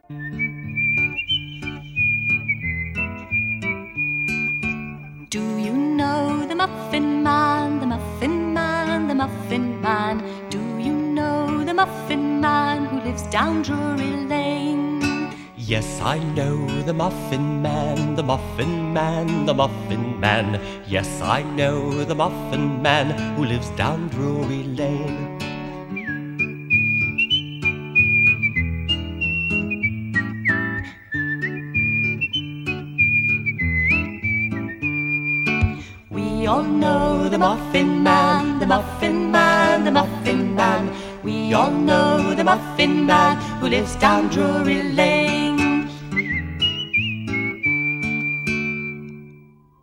Do you know the Muffin Man, the Muffin Man, the Muffin Man? Do you know the Muffin Man who lives down Drury Lane? Yes, I know the Muffin Man, the Muffin Man, the Muffin Man. Yes, I know the Muffin Man who lives down Drury Lane. We all know the Muffin Man, the Muffin Man, the Muffin Man. We all know the Muffin Man who lives down Drury Lane.